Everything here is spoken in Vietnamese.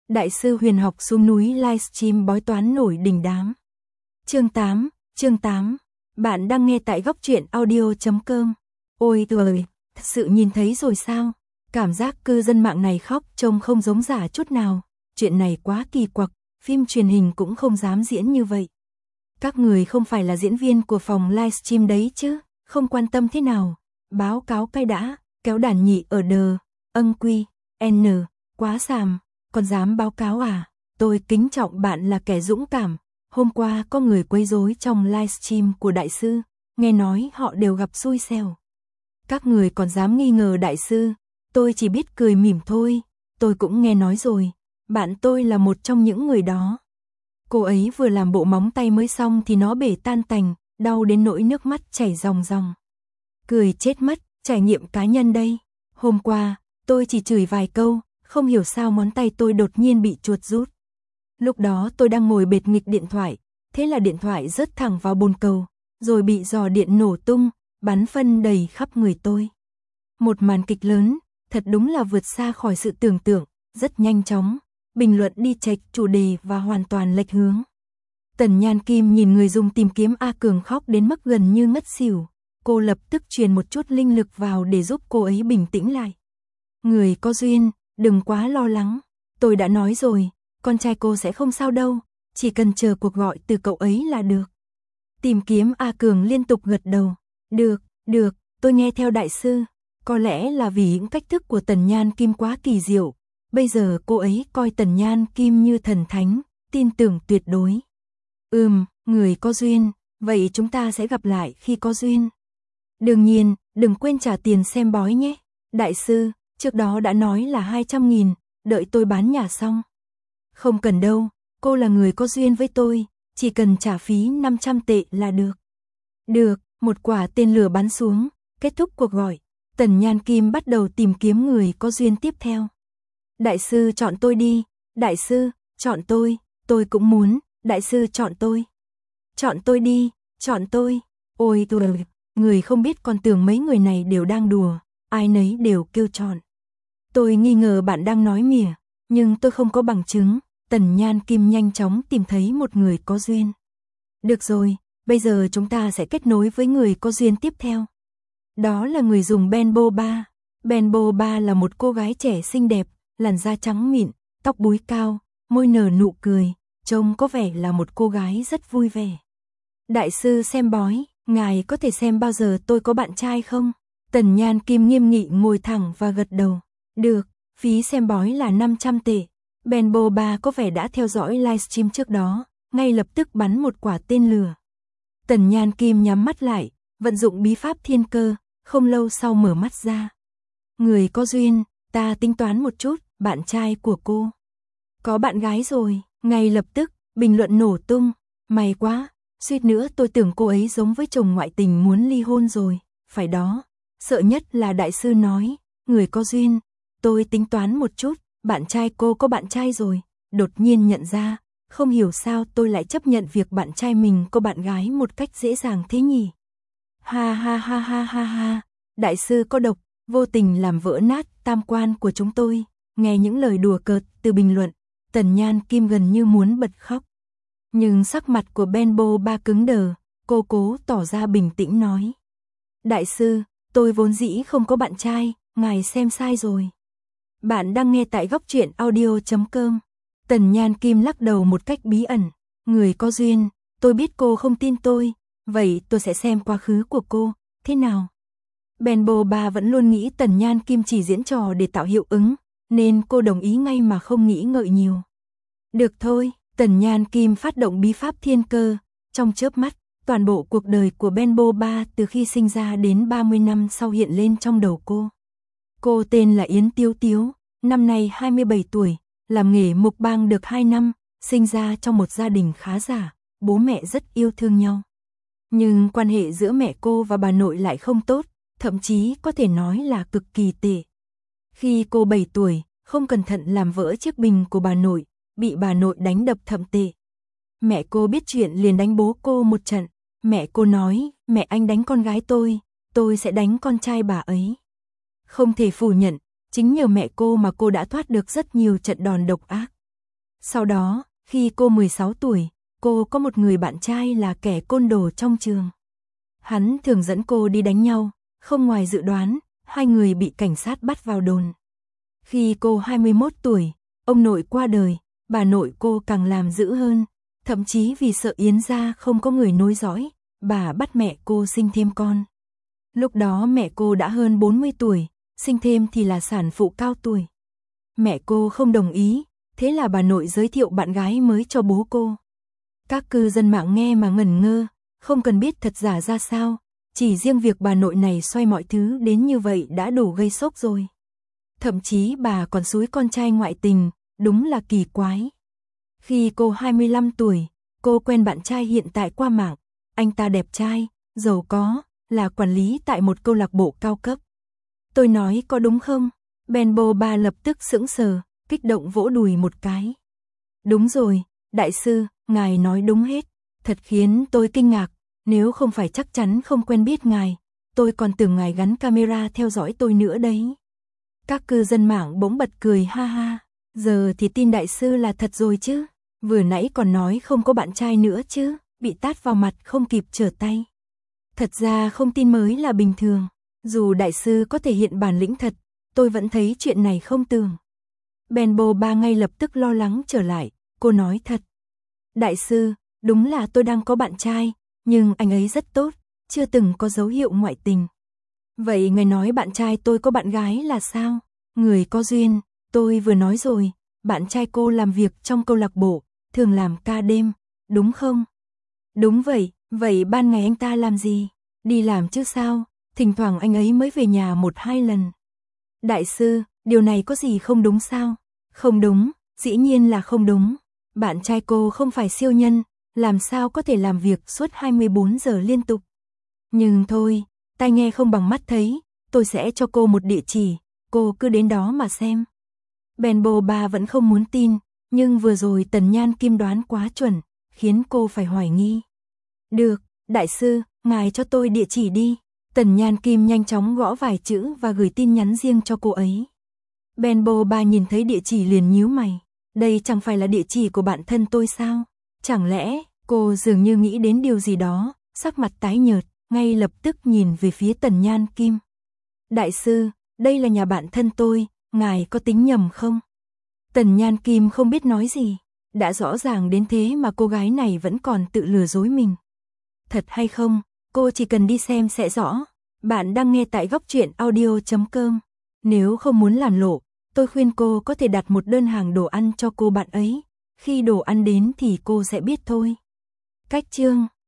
Đại sư huyền học xuống núi livestream bói toán nổi đình đám. Chương 8. Bạn đang nghe tại góc truyện audio.com. Ôi trời, thật sự nhìn thấy rồi sao? Cảm giác cư dân mạng này khóc trông không giống giả chút nào. Chuyện này quá kỳ quặc, phim truyền hình cũng không dám diễn như vậy. Các người không phải là diễn viên của phòng livestream đấy chứ, không quan tâm thế nào. Báo cáo cai đã, kéo đàn nhị ở đờ, âng quy, n, quá xàm, còn dám báo cáo à? Tôi kính trọng bạn là kẻ dũng cảm. Hôm qua có người quấy rối trong livestream của đại sư, nghe nói họ đều gặp xui xẻo. Các người còn dám nghi ngờ đại sư, tôi chỉ biết cười mỉm thôi, tôi cũng nghe nói rồi, bạn tôi là một trong những người đó. Cô ấy vừa làm bộ móng tay mới xong thì nó bể tan tành, đau đến nỗi nước mắt chảy ròng ròng. Cười chết mất, trải nghiệm cá nhân đây. Hôm qua, tôi chỉ chửi vài câu, không hiểu sao ngón tay tôi đột nhiên bị chuột rút. Lúc đó tôi đang ngồi bệt nghịch điện thoại, thế là điện thoại rớt thẳng vào bồn cầu, rồi bị giò điện nổ tung, bắn phân đầy khắp người tôi. Một màn kịch lớn, thật đúng là vượt xa khỏi sự tưởng tượng, rất nhanh chóng, bình luận đi chệch chủ đề và hoàn toàn lệch hướng. Tần Nhan Kim nhìn người dùng tìm kiếm A Cường khóc đến mức gần như ngất xỉu, cô lập tức truyền một chút linh lực vào để giúp cô ấy bình tĩnh lại. Người có duyên, đừng quá lo lắng, tôi đã nói rồi. Con trai cô sẽ không sao đâu, chỉ cần chờ cuộc gọi từ cậu ấy là được. Tìm kiếm A Cường liên tục gật đầu. Được, tôi nghe theo đại sư. Có lẽ là vì những cách thức của Tần Nhan Kim quá kỳ diệu. Bây giờ cô ấy coi Tần Nhan Kim như thần thánh, tin tưởng tuyệt đối. Người có duyên, vậy chúng ta sẽ gặp lại khi có duyên. Đương nhiên, đừng quên trả tiền xem bói nhé. Đại sư, trước đó đã nói là 200.000, đợi tôi bán nhà xong. Không cần đâu, cô là người có duyên với tôi, chỉ cần trả phí 500 tệ là được. Được, một quả tên lửa bắn xuống, kết thúc cuộc gọi. Tần Nhan Kim bắt đầu tìm kiếm người có duyên tiếp theo. Đại sư chọn tôi đi, đại sư, chọn tôi cũng muốn, đại sư chọn tôi. Chọn tôi đi, chọn tôi. Ôi tôi, người không biết còn tưởng mấy người này đều đang đùa, ai nấy đều kêu chọn. Tôi nghi ngờ bạn đang nói mỉa, nhưng tôi không có bằng chứng. Tần Nhan Kim nhanh chóng tìm thấy một người có duyên. Được rồi, bây giờ chúng ta sẽ kết nối với người có duyên tiếp theo. Đó là người dùng Benbo 3. Benbo 3 là một cô gái trẻ xinh đẹp, làn da trắng mịn, tóc búi cao, môi nở nụ cười, trông có vẻ là một cô gái rất vui vẻ. Đại sư xem bói, ngài có thể xem bao giờ tôi có bạn trai không? Tần Nhan Kim nghiêm nghị ngồi thẳng và gật đầu. Được, phí xem bói là 500 tệ. Benbo 3 có vẻ đã theo dõi livestream trước đó, ngay lập tức bắn một quả tên lửa. Tần Nhan Kim nhắm mắt lại, vận dụng bí pháp thiên cơ, không lâu sau mở mắt ra. Người có duyên, ta tính toán một chút, bạn trai của cô. Có bạn gái rồi, ngay lập tức, bình luận nổ tung, may quá, suýt nữa tôi tưởng cô ấy giống với chồng ngoại tình muốn ly hôn rồi, phải đó. Sợ nhất là đại sư nói, người có duyên, tôi tính toán một chút. Bạn trai cô có bạn trai rồi, đột nhiên nhận ra, không hiểu sao tôi lại chấp nhận việc bạn trai mình có bạn gái một cách dễ dàng thế nhỉ. Ha, đại sư có độc, vô tình làm vỡ nát tam quan của chúng tôi. Nghe những lời đùa cợt từ bình luận, Tần Nhan Kim gần như muốn bật khóc. Nhưng sắc mặt của Benbo 3 cứng đờ, cô cố tỏ ra bình tĩnh nói. Đại sư, tôi vốn dĩ không có bạn trai, ngài xem sai rồi. Bạn đang nghe tại góc truyện audio.com. Tần Nhan Kim lắc đầu một cách bí ẩn. Người có duyên, tôi biết cô không tin tôi, vậy tôi sẽ xem quá khứ của cô, thế nào? Benbo 3 vẫn luôn nghĩ Tần Nhan Kim chỉ diễn trò để tạo hiệu ứng, nên cô đồng ý ngay mà không nghĩ ngợi nhiều. Được thôi, Tần Nhan Kim phát động bí pháp thiên cơ, trong chớp mắt, toàn bộ cuộc đời của Benbo 3 từ khi sinh ra đến 30 năm sau hiện lên trong đầu cô. Cô tên là Yến Tiếu Tiếu, năm nay 27 tuổi, làm nghề mục bang được 2 năm, sinh ra trong một gia đình khá giả, bố mẹ rất yêu thương nhau. Nhưng quan hệ giữa mẹ cô và bà nội lại không tốt, thậm chí có thể nói là cực kỳ tệ. Khi cô 7 tuổi, không cẩn thận làm vỡ chiếc bình của bà nội, bị bà nội đánh đập thậm tệ. Mẹ cô biết chuyện liền đánh bố cô một trận. Mẹ cô nói, mẹ anh đánh con gái tôi sẽ đánh con trai bà ấy. Không thể phủ nhận, chính nhờ mẹ cô mà cô đã thoát được rất nhiều trận đòn độc ác. Sau đó, khi cô 16 tuổi, cô có một người bạn trai là kẻ côn đồ trong trường. Hắn thường dẫn cô đi đánh nhau, không ngoài dự đoán, hai người bị cảnh sát bắt vào đồn. Khi cô 21 tuổi, ông nội qua đời, bà nội cô càng làm dữ hơn, thậm chí vì sợ Yến gia không có người nối dõi, bà bắt mẹ cô sinh thêm con. Lúc đó mẹ cô đã hơn 40 tuổi, sinh thêm thì là sản phụ cao tuổi. Mẹ cô không đồng ý, thế là bà nội giới thiệu bạn gái mới cho bố cô. Các cư dân mạng nghe mà ngẩn ngơ, không cần biết thật giả ra sao, chỉ riêng việc bà nội này xoay mọi thứ đến như vậy đã đủ gây sốc rồi. Thậm chí bà còn xúi con trai ngoại tình, đúng là kỳ quái. Khi cô 25 tuổi, cô quen bạn trai hiện tại qua mạng, anh ta đẹp trai, giàu có, là quản lý tại một câu lạc bộ cao cấp. Tôi nói có đúng không? Benbo Ba lập tức sững sờ, kích động vỗ đùi một cái. Đúng rồi, đại sư, ngài nói đúng hết, thật khiến tôi kinh ngạc, nếu không phải chắc chắn không quen biết ngài, tôi còn tưởng ngài gắn camera theo dõi tôi nữa đấy. Các cư dân mạng bỗng bật cười ha ha, giờ thì tin đại sư là thật rồi chứ, vừa nãy còn nói không có bạn trai nữa chứ, bị tát vào mặt không kịp trở tay. Thật ra không tin mới là bình thường, dù đại sư có thể hiện bản lĩnh thật, tôi vẫn thấy chuyện này không tưởng. Benbo Ba ngay lập tức lo lắng trở lại, cô nói thật. Đại sư, đúng là tôi đang có bạn trai, nhưng anh ấy rất tốt, chưa từng có dấu hiệu ngoại tình. Vậy ngài nói bạn trai tôi có bạn gái là sao? Người có duyên, tôi vừa nói rồi, bạn trai cô làm việc trong câu lạc bộ, thường làm ca đêm, đúng không? Đúng vậy, vậy ban ngày anh ta làm gì? Đi làm chứ sao, thỉnh thoảng anh ấy mới về nhà 1-2 lần. Đại sư, điều này có gì không đúng sao? Không đúng, dĩ nhiên là không đúng. Bạn trai cô không phải siêu nhân, làm sao có thể làm việc suốt 24 giờ liên tục. Nhưng thôi, tai nghe không bằng mắt thấy, tôi sẽ cho cô một địa chỉ, cô cứ đến đó mà xem. Benbo Ba vẫn không muốn tin, nhưng vừa rồi Tần Nhan Kim đoán quá chuẩn, khiến cô phải hoài nghi. Được, đại sư, ngài cho tôi địa chỉ đi. Tần Nhan Kim nhanh chóng gõ vài chữ và gửi tin nhắn riêng cho cô ấy. Benbo Ba nhìn thấy địa chỉ liền nhíu mày. Đây chẳng phải là địa chỉ của bạn thân tôi sao? Chẳng lẽ, cô dường như nghĩ đến điều gì đó, sắc mặt tái nhợt, ngay lập tức nhìn về phía Tần Nhan Kim. Đại sư, đây là nhà bạn thân tôi, ngài có tính nhầm không? Tần Nhan Kim không biết nói gì, đã rõ ràng đến thế mà cô gái này vẫn còn tự lừa dối mình. Thật hay không, cô chỉ cần đi xem sẽ rõ. Bạn đang nghe tại góc truyện audio.com. Nếu không muốn làm lộ, tôi khuyên cô có thể đặt một đơn hàng đồ ăn cho cô bạn ấy. Khi đồ ăn đến thì cô sẽ biết thôi. Cách chương